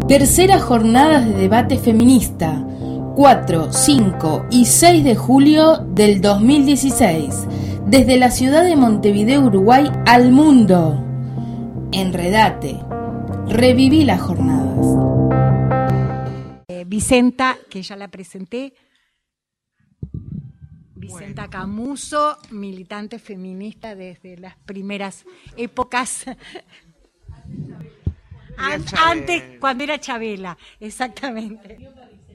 Tercera jornada de debate feminista, 4, 5 y 6 de julio del 2016, desde la ciudad de Montevideo, Uruguay, al mundo. Enredate, reviví las jornadas. Vicenta, que ya la presenté, Vicenta Camuso, militante feminista desde las primeras épocas. Antes, cuando era Chabela, exactamente.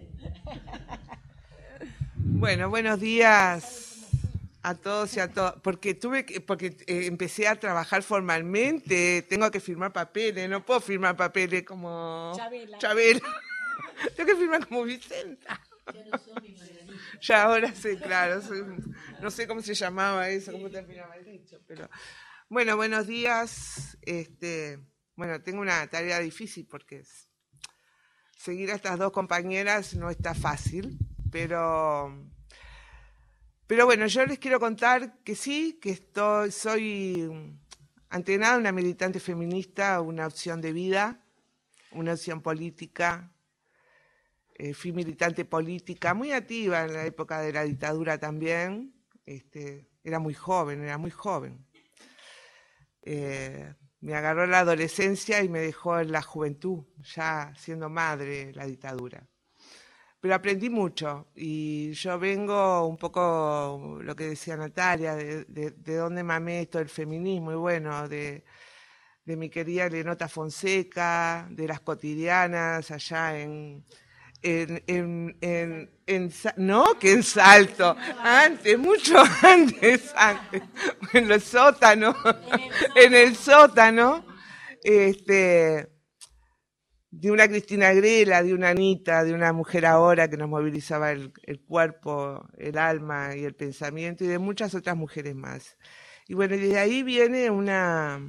Bueno, buenos días a todos y a todas. Porque empecé a trabajar formalmente, tengo que firmar papeles, no puedo firmar papeles como Chabela. Tengo que firmar como Vicenta. Ya no soy mi Margarita. Ya ahora sí, claro, no sé cómo se llamaba eso, cómo terminaba el dicho, pero bueno, buenos días. Bueno, tengo una tarea difícil porque seguir a estas dos compañeras no está fácil, pero bueno, yo les quiero contar que sí, que soy ante nada una militante feminista, una opción de vida, una opción política. Fui militante política, muy activa en la época de la dictadura también. Era muy joven. Me agarró la adolescencia y me dejó en la juventud, ya siendo madre, la dictadura. Pero aprendí mucho y yo vengo un poco, lo que decía Natalia, de dónde mamé esto del feminismo, y bueno, de mi querida Lenota Fonseca, de las cotidianas allá no, que en Salto, mucho antes, en el sótano, de una Cristina Grela, de una Anita, de una mujer ahora que nos movilizaba el cuerpo, el alma y el pensamiento, y de muchas otras mujeres más. Y bueno, desde ahí viene una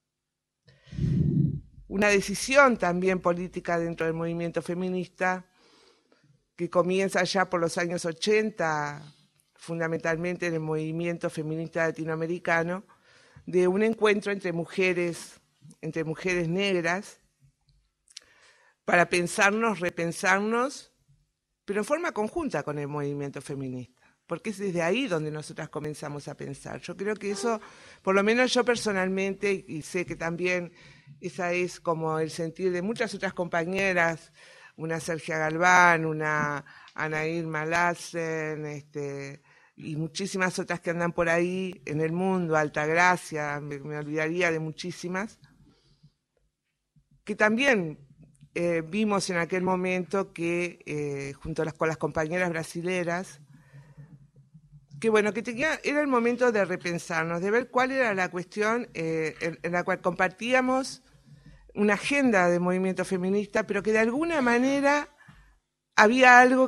decisión también política dentro del movimiento feminista, que comienza ya por los años 80, fundamentalmente en el movimiento feminista latinoamericano, de un encuentro entre mujeres negras, para pensarnos, repensarnos, pero en forma conjunta con el movimiento feminista, porque es desde ahí donde nosotras comenzamos a pensar. Yo creo que eso, por lo menos yo personalmente, y sé que también esa es como el sentir de muchas otras compañeras, una Sergia Galván, una Ana Irma Lassen, y muchísimas otras que andan por ahí en el mundo, Altagracia, me olvidaría de muchísimas, que también vimos en aquel momento que, junto con las compañeras brasileras, que bueno, era el momento de repensarnos, de ver cuál era la cuestión en la cual compartíamos una agenda de movimiento feminista, pero que de alguna manera había algo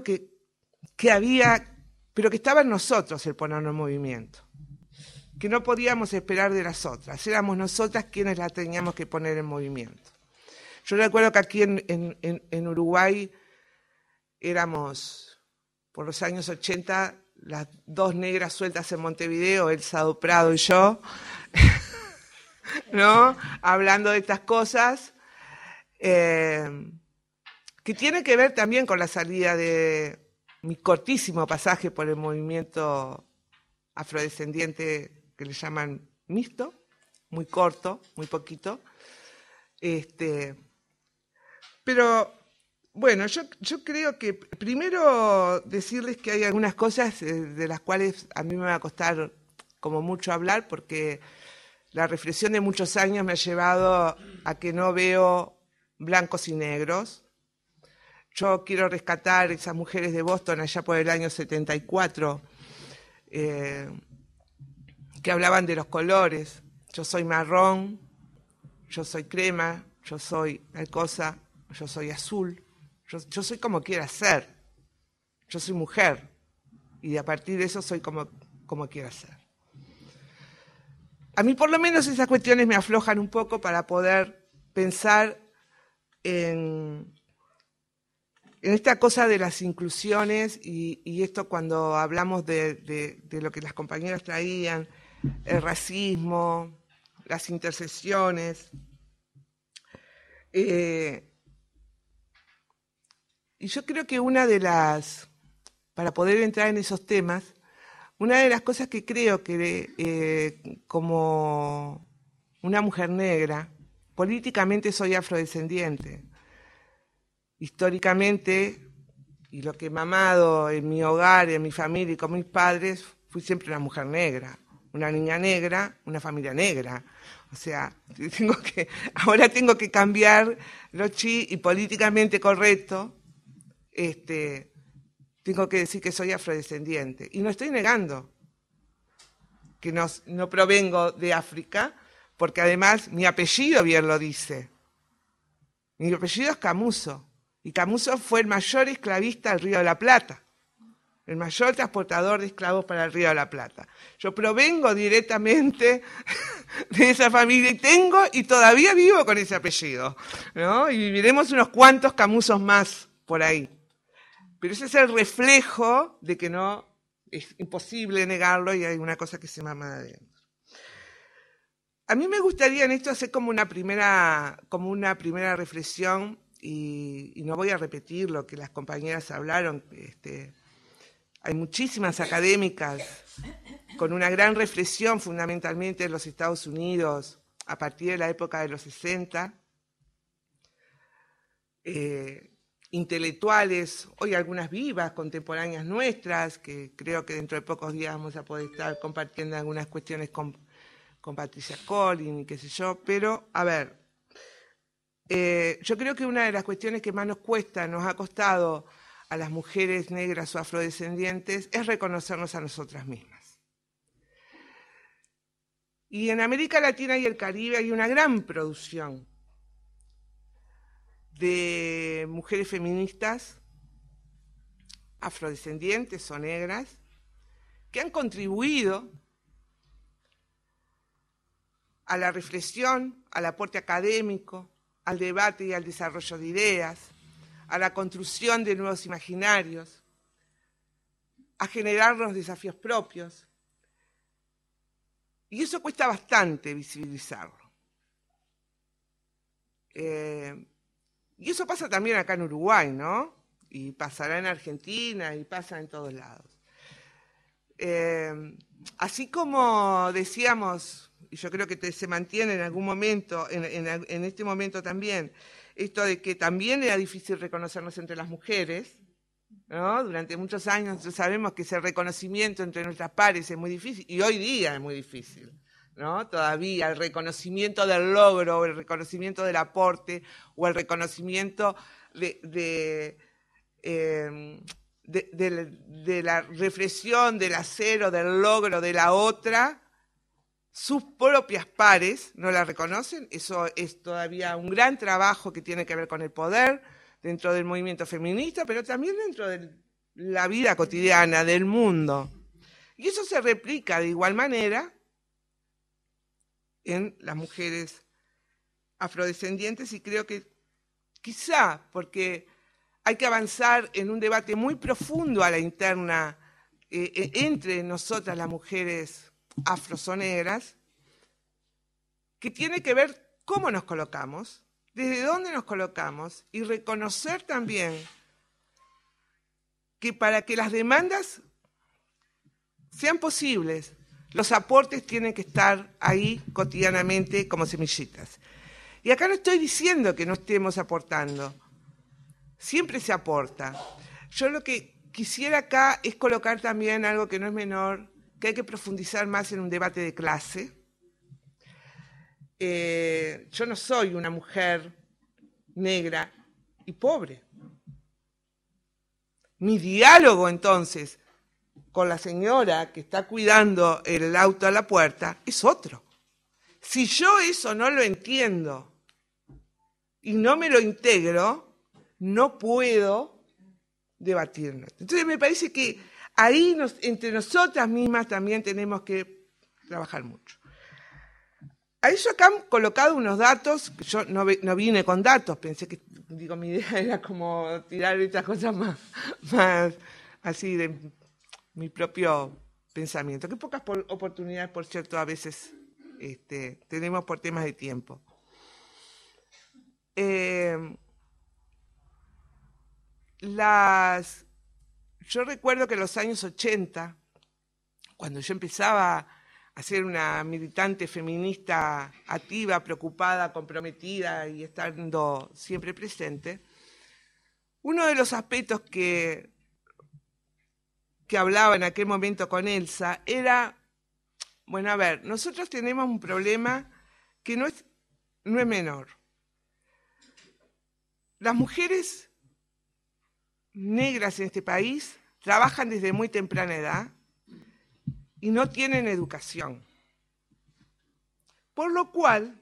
pero que estaba en nosotros el ponernos en movimiento, que no podíamos esperar de las otras, éramos nosotras quienes la teníamos que poner en movimiento. Yo recuerdo que aquí en Uruguay éramos, por los años 80, las dos negras sueltas en Montevideo, Elsa do Prado y yo, ¿no? Hablando de estas cosas, que tiene que ver también con la salida de mi cortísimo pasaje por el movimiento afrodescendiente que le llaman mixto, muy corto, muy poquito. Pero bueno, yo creo que primero decirles que hay algunas cosas de las cuales a mí me va a costar como mucho hablar, porque la reflexión de muchos años me ha llevado a que no veo blancos y negros. Yo quiero rescatar esas mujeres de Boston allá por el año 74, que hablaban de los colores. Yo soy marrón, yo soy crema, yo soy tal cosa, yo soy azul. Yo soy como quiera ser. Yo soy mujer. Y a partir de eso soy como quiera ser. A mí por lo menos esas cuestiones me aflojan un poco para poder pensar en esta cosa de las inclusiones y esto cuando hablamos de lo que las compañeras traían, el racismo, las intersecciones. Y yo creo que para poder entrar en esos temas, una de las cosas que creo que como una mujer negra, políticamente soy afrodescendiente. Históricamente, y lo que he mamado en mi hogar, en mi familia y con mis padres, fui siempre una mujer negra, una niña negra, una familia negra. O sea, ahora tengo que cambiar lo chi y políticamente correcto, tengo que decir que soy afrodescendiente. Y no estoy negando que no provengo de África, porque además mi apellido bien lo dice. Mi apellido es Camuso, y Camuso fue el mayor esclavista del Río de la Plata, el mayor transportador de esclavos para el Río de la Plata. Yo provengo directamente de esa familia y todavía vivo con ese apellido, ¿no? Y viviremos unos cuantos Camusos más por ahí. Pero ese es el reflejo de que no es imposible negarlo y hay una cosa que se mama de adentro. A mí me gustaría en esto hacer como una primera reflexión y no voy a repetir lo que las compañeras hablaron. Hay muchísimas académicas con una gran reflexión fundamentalmente en los Estados Unidos a partir de la época de los 60. Intelectuales, hoy algunas vivas, contemporáneas nuestras, que creo que dentro de pocos días vamos a poder estar compartiendo algunas cuestiones con Patricia Collin y qué sé yo, pero a ver, yo creo que una de las cuestiones que más nos ha costado a las mujeres negras o afrodescendientes es reconocernos a nosotras mismas. Y en América Latina y el Caribe hay una gran producción de mujeres feministas afrodescendientes o negras que han contribuido a la reflexión, al aporte académico, al debate y al desarrollo de ideas, a la construcción de nuevos imaginarios, a generar los desafíos propios. Y eso cuesta bastante visibilizarlo. Y eso pasa también acá en Uruguay, ¿no? Y pasará en Argentina y pasa en todos lados. Así como decíamos, y yo creo que se mantiene en algún momento, en este momento también, esto de que también era difícil reconocernos entre las mujeres, ¿no? Durante muchos años sabemos que ese reconocimiento entre nuestras pares es muy difícil, y hoy día es muy difícil, ¿no? Todavía el reconocimiento del logro, o el reconocimiento del aporte, o el reconocimiento de la reflexión, del hacer o del logro de la otra, sus propias pares no la reconocen. Eso es todavía un gran trabajo que tiene que ver con el poder dentro del movimiento feminista, pero también dentro de la vida cotidiana del mundo. Y eso se replica de igual manera en las mujeres afrodescendientes, y creo que quizá porque hay que avanzar en un debate muy profundo a la interna entre nosotras las mujeres afrosonegras, que tiene que ver cómo nos colocamos, desde dónde nos colocamos, y reconocer también que para que las demandas sean posibles, los aportes tienen que estar ahí cotidianamente como semillitas. Y acá no estoy diciendo que no estemos aportando, siempre se aporta. Yo lo que quisiera acá es colocar también algo que no es menor, que hay que profundizar más en un debate de clase. Yo no soy una mujer negra y pobre. Mi diálogo entonces con la señora que está cuidando el auto a la puerta es otro. Si yo eso no lo entiendo y no me lo integro, no puedo debatirlo. Entonces me parece que ahí entre nosotras mismas también tenemos que trabajar mucho. A eso acá han colocado unos datos, que yo no vine con datos, pensé que, mi idea era como tirar estas cosas más así de mi propio pensamiento. Qué pocas oportunidades, por cierto, a veces tenemos por temas de tiempo. Yo recuerdo que en los años 80, cuando yo empezaba a ser una militante feminista activa, preocupada, comprometida y estando siempre presente, uno de los aspectos que hablaba en aquel momento con Elsa era, bueno, a ver, nosotros tenemos un problema que no es menor. Las mujeres negras en este país trabajan desde muy temprana edad y no tienen educación. Por lo cual,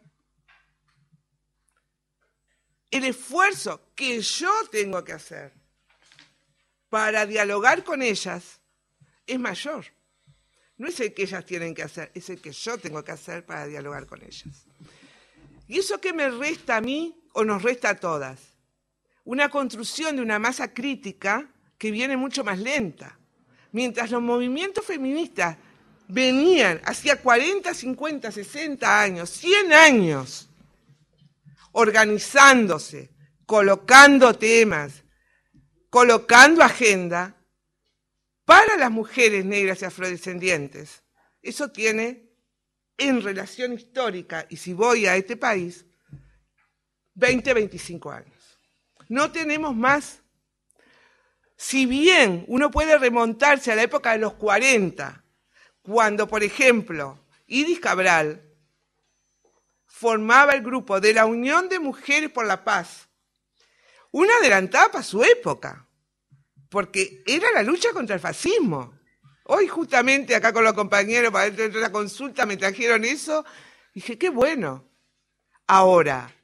el esfuerzo que yo tengo que hacer para dialogar con ellas es mayor. No es el que ellas tienen que hacer, es el que yo tengo que hacer para dialogar con ellas. ¿Y eso qué me resta a mí o nos resta a todas? Una construcción de una masa crítica que viene mucho más lenta. Mientras los movimientos feministas venían hacía 40, 50, 60 años, 100 años, organizándose, colocando temas, colocando agenda para las mujeres negras y afrodescendientes. Eso tiene, en relación histórica, y si voy a este país, 20, 25 años. No tenemos más. Si bien uno puede remontarse a la época de los 40, cuando, por ejemplo, Iris Cabral formaba el grupo de la Unión de Mujeres por la Paz, una adelantada para su época, porque era la lucha contra el fascismo. Hoy justamente acá con los compañeros para dentro de la consulta me trajeron eso, y dije, qué bueno. Ahora,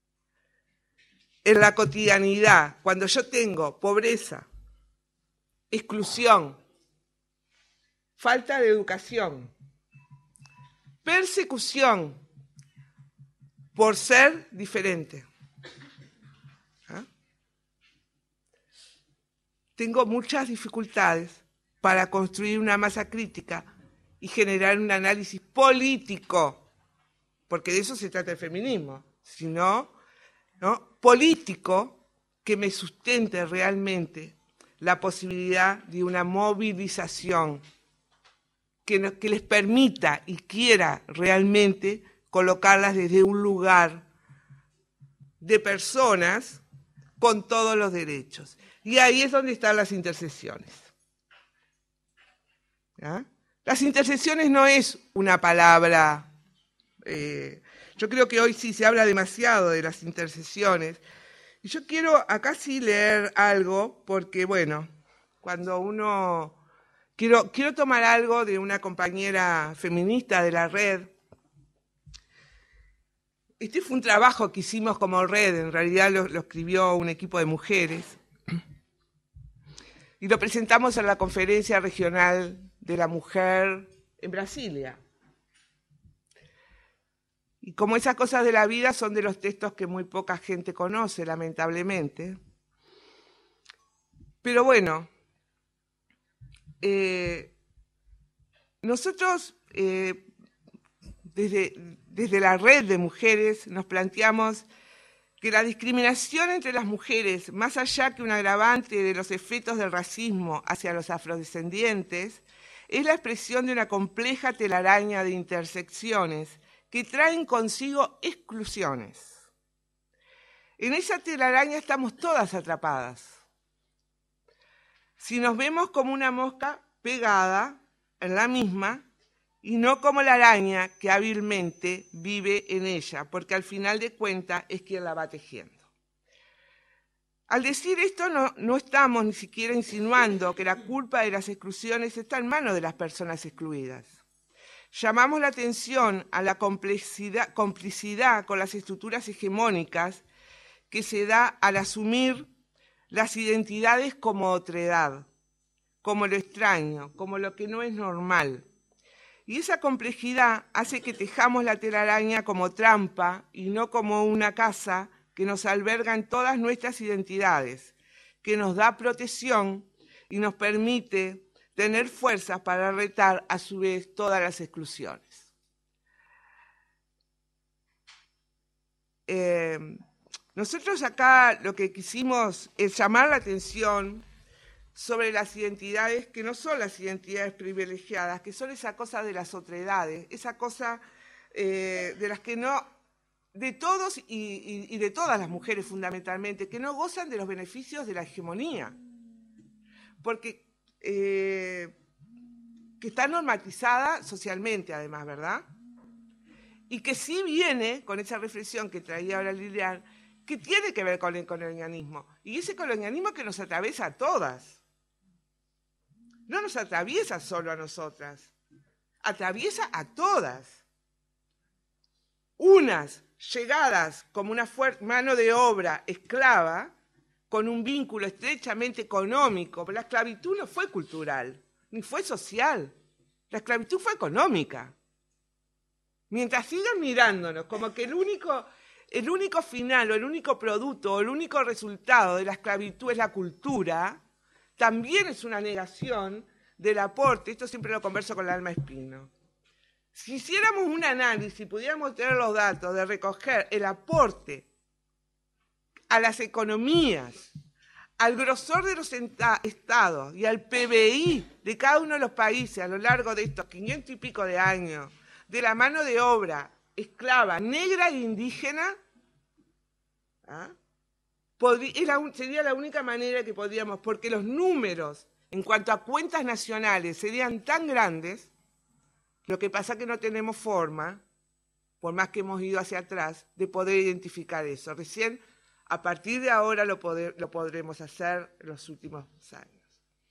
en la cotidianidad, cuando yo tengo pobreza, exclusión, falta de educación, persecución por ser diferente, tengo muchas dificultades para construir una masa crítica y generar un análisis político, porque de eso se trata el feminismo, sino, ¿no?, político, que me sustente realmente la posibilidad de una movilización que les permita y quiera realmente colocarlas desde un lugar de personas con todos los derechos. Y ahí es donde están las intersecciones. ¿Ya? Las intersecciones no es una palabra, yo creo que hoy sí se habla demasiado de las intersecciones, y yo quiero acá sí leer algo, porque bueno, cuando uno, quiero tomar algo de una compañera feminista de la red. Este fue un trabajo que hicimos como red, en realidad lo escribió un equipo de mujeres, y lo presentamos en la Conferencia Regional de la Mujer en Brasilia. Y como esas cosas de la vida son de los textos que muy poca gente conoce, lamentablemente. Pero bueno, nosotros desde la red de mujeres nos planteamos que la discriminación entre las mujeres, más allá que un agravante de los efectos del racismo hacia los afrodescendientes, es la expresión de una compleja telaraña de intersecciones que traen consigo exclusiones. En esa telaraña estamos todas atrapadas. Si nos vemos como una mosca pegada en la misma y no como la araña que hábilmente vive en ella, porque al final de cuentas es quien la va tejiendo. Al decir esto no estamos ni siquiera insinuando que la culpa de las exclusiones está en manos de las personas excluidas. Llamamos la atención a la complicidad con las estructuras hegemónicas que se da al asumir las identidades como otredad, como lo extraño, como lo que no es normal. Y esa complejidad hace que tejamos la telaraña como trampa y no como una casa que nos alberga en todas nuestras identidades, que nos da protección y nos permite tener fuerzas para retar a su vez todas las exclusiones. Nosotros acá lo que quisimos es llamar la atención sobre las identidades que no son las identidades privilegiadas, que son esa cosa de las otredades, esa cosa de las que no, de todos y de todas las mujeres fundamentalmente, que no gozan de los beneficios de la hegemonía, porque que está normatizada socialmente además, ¿verdad? Y que sí viene con esa reflexión que traía ahora Lilian, que tiene que ver con el colonialismo, y ese colonialismo que nos atraviesa a todas. No nos atraviesa solo a nosotras, atraviesa a todas. Unas llegadas como una mano de obra esclava, con un vínculo estrechamente económico, pero la esclavitud no fue cultural, ni fue social, la esclavitud fue económica. Mientras sigan mirándonos como que el único final, o el único producto, o el único resultado de la esclavitud es la cultura, también es una negación del aporte, esto siempre lo converso con la Alma Espino. Si hiciéramos un análisis, pudiéramos tener los datos de recoger el aporte a las economías, al grosor de los estados y al PBI de cada uno de los países a lo largo de estos 500 y pico de años, de la mano de obra esclava, negra e indígena, sería la única manera que podríamos, porque los números en cuanto a cuentas nacionales serían tan grandes, lo que pasa es que no tenemos forma, por más que hemos ido hacia atrás, de poder identificar eso. Recién, a partir de ahora, lo podremos hacer en los últimos años.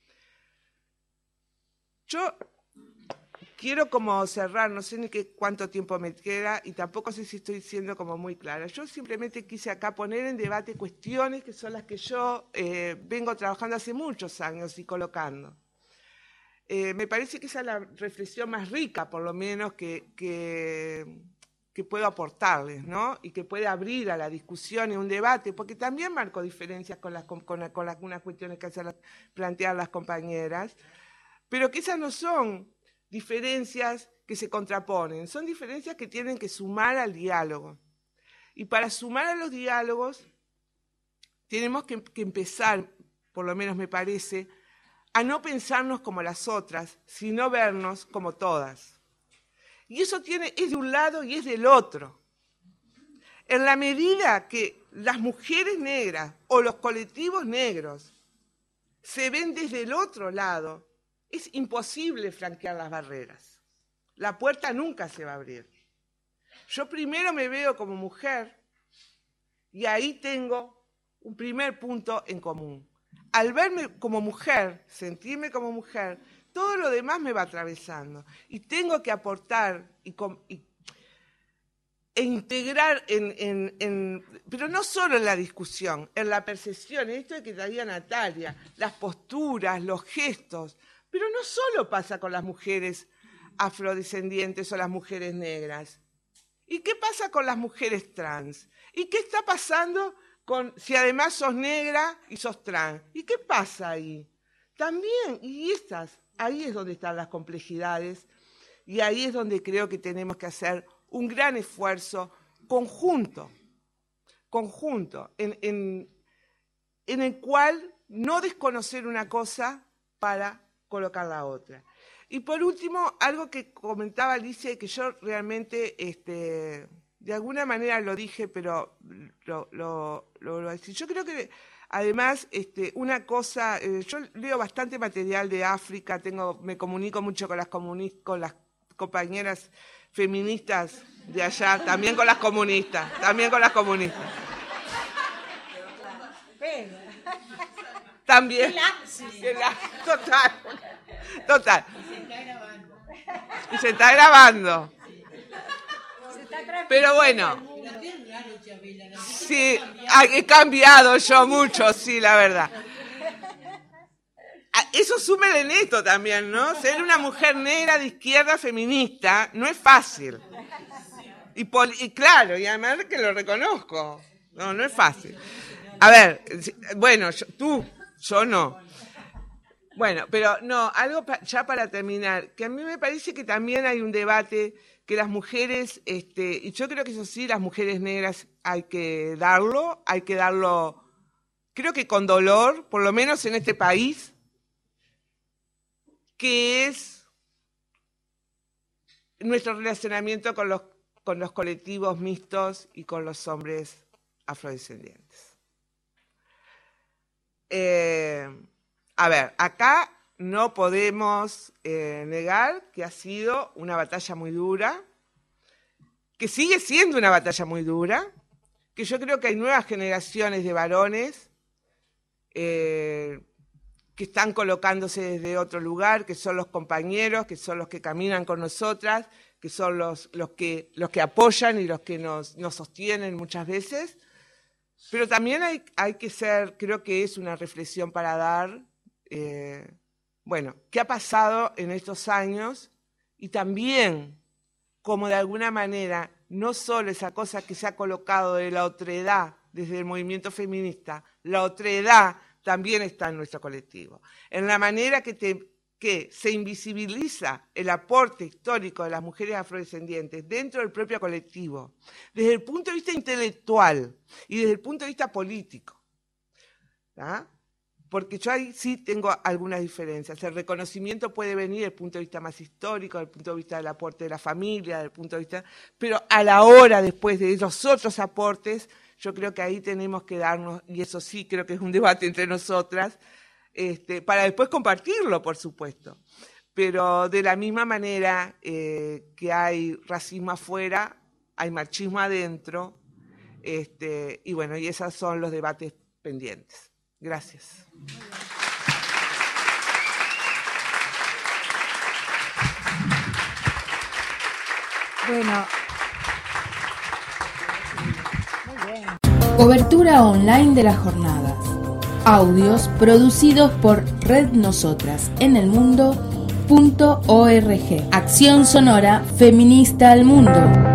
Yo quiero como cerrar, no sé ni cuánto tiempo me queda y tampoco sé si estoy siendo como muy clara. Yo simplemente quise acá poner en debate cuestiones que son las que yo vengo trabajando hace muchos años y colocando. Me parece que esa es la reflexión más rica, por lo menos, que puedo aportarles, ¿no? Y que puede abrir a la discusión y un debate, porque también marco diferencias con algunas cuestiones que hacen plantear las compañeras, pero que esas no son diferencias que se contraponen, son diferencias que tienen que sumar al diálogo. Y para sumar a los diálogos tenemos que empezar, por lo menos me parece, a no pensarnos como las otras, sino vernos como todas. Y eso es de un lado y es del otro. En la medida que las mujeres negras o los colectivos negros se ven desde el otro lado, es imposible franquear las barreras. La puerta nunca se va a abrir. Yo primero me veo como mujer y ahí tengo un primer punto en común. Al verme como mujer, sentirme como mujer, todo lo demás me va atravesando. Y tengo que aportar e integrar pero no solo en la discusión, en la percepción, en esto de que traía Natalia, las posturas, los gestos. Pero no solo pasa con las mujeres afrodescendientes o las mujeres negras. ¿Y qué pasa con las mujeres trans? ¿Y qué está pasando si además sos negra y sos trans? ¿Y qué pasa ahí? También, ahí es donde están las complejidades y ahí es donde creo que tenemos que hacer un gran esfuerzo conjunto, en el cual no desconocer una cosa para colocar la otra. Y por último, algo que comentaba Alicia y que yo realmente, de alguna manera lo dije, pero lo decía. Yo creo que además, una cosa, yo leo bastante material de África, me comunico mucho con las compañeras feministas de allá, también con las comunistas. También. Total. Y se está grabando. Pero bueno. Sí, he cambiado yo mucho, sí, la verdad. Eso súmele en esto también, ¿no? Ser una mujer negra de izquierda feminista no es fácil. Y claro, y además que lo reconozco. No es fácil. A ver, bueno, yo no. Bueno, pero no, algo ya para terminar, que a mí me parece que también hay un debate que las mujeres, y yo creo que eso sí, las mujeres negras hay que darlo, creo que con dolor, por lo menos en este país, que es nuestro relacionamiento con los colectivos mixtos y con los hombres afrodescendientes. A ver, acá no podemos negar que ha sido una batalla muy dura, que sigue siendo una batalla muy dura, que yo creo que hay nuevas generaciones de varones que están colocándose desde otro lugar, que son los compañeros, que son los que caminan con nosotras, que son los que apoyan y los que nos sostienen muchas veces. Pero también hay que ser, creo que es una reflexión para dar, bueno, ¿qué ha pasado en estos años? Y también, como de alguna manera, no solo esa cosa que se ha colocado de la otredad desde el movimiento feminista, la otredad también está en nuestro colectivo. En la manera que se invisibiliza el aporte histórico de las mujeres afrodescendientes dentro del propio colectivo, desde el punto de vista intelectual y desde el punto de vista político. ¿Ah? Porque yo ahí sí tengo algunas diferencias. El reconocimiento puede venir desde el punto de vista más histórico, desde el punto de vista del aporte de la familia, desde el punto de vista... Pero a la hora, después de esos otros aportes, yo creo que ahí tenemos que darnos, y eso sí creo que es un debate entre nosotras, para después compartirlo, por supuesto. Pero de la misma manera que hay racismo afuera, hay machismo adentro, y bueno, y esos son los debates pendientes. Gracias. Bueno. Muy bien. Cobertura online de las jornadas. Audios producidos por Red Nosotras en el Mundo.org. Acción sonora feminista al mundo.